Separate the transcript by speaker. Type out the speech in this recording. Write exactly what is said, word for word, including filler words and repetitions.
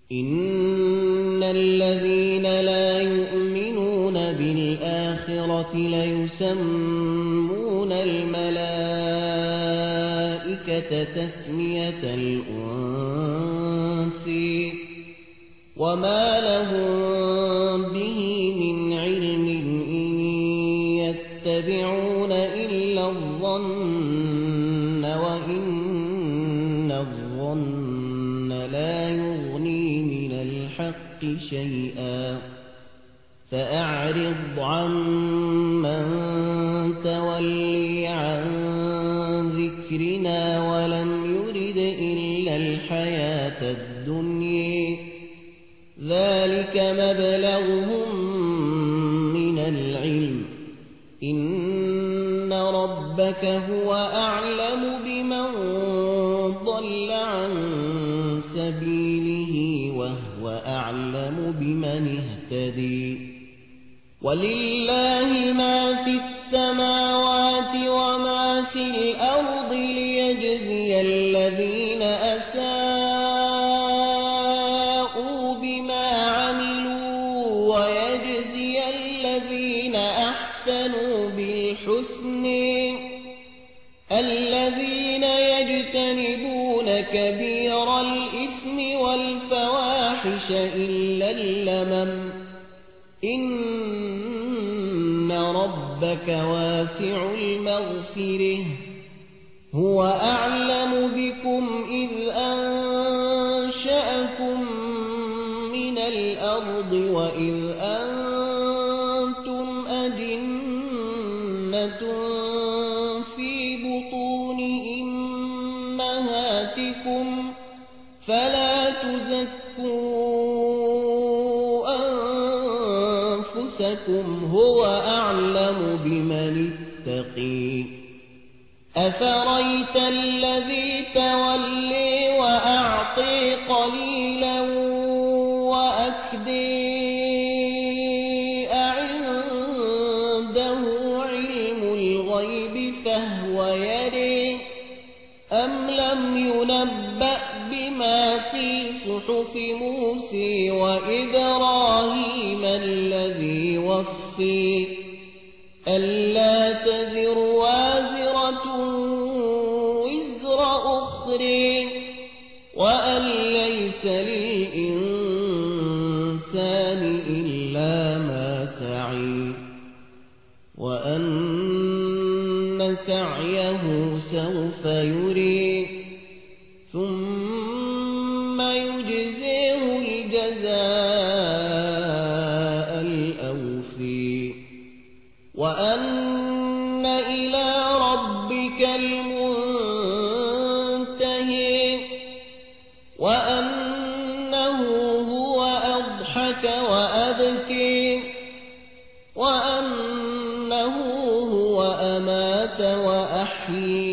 Speaker 1: إن الذين لا يؤمنون بالآخرة ليسمون الملائكة تسمية الأنثى وما لهم به من علم إن يتبعون إلا الظن وإن الظن لا يغني من الحق شيئا فأعرض عمن تولي عن ذكرنا ولم يرد إلا الحياة الدنيا ذلك مبلغهم من العلم إن ربك هو أعلم بمن ضل عن سبيله وهو أعلم بمن اهتدي ولله ما في السماوات وما في الأرض ليجزي الذين أساءوا بما عملوا ويجزي الذين أحسنوا بالحسن الذين يجتنبون كبير الإثم والفواحش إلا اللمم إن ربك واسع المغفرة هو أعلم بكم إذ أنشأكم من الأرض وإذ أنتم أجنة في بطون أمهاتكم فلا تزكوا أنفسكم هو أعلم بمن اتقي أفريت الذي تولي وأعطي قليلا وأكدي أعنده علم الغيب فهو يري أم لم ينبأ بما في صحف موسى وإبراهيم الذي وفي ألا تزر وازرة وزر أخرى وأن ليس للإنسان إلا ما سعي وأن سعيه سوف يري ثم يجزيه الجزاء الأوفي وأن إلى ربك المنتهي وأنه هو أضحك وأبكي وأنه هو أمات وأحيي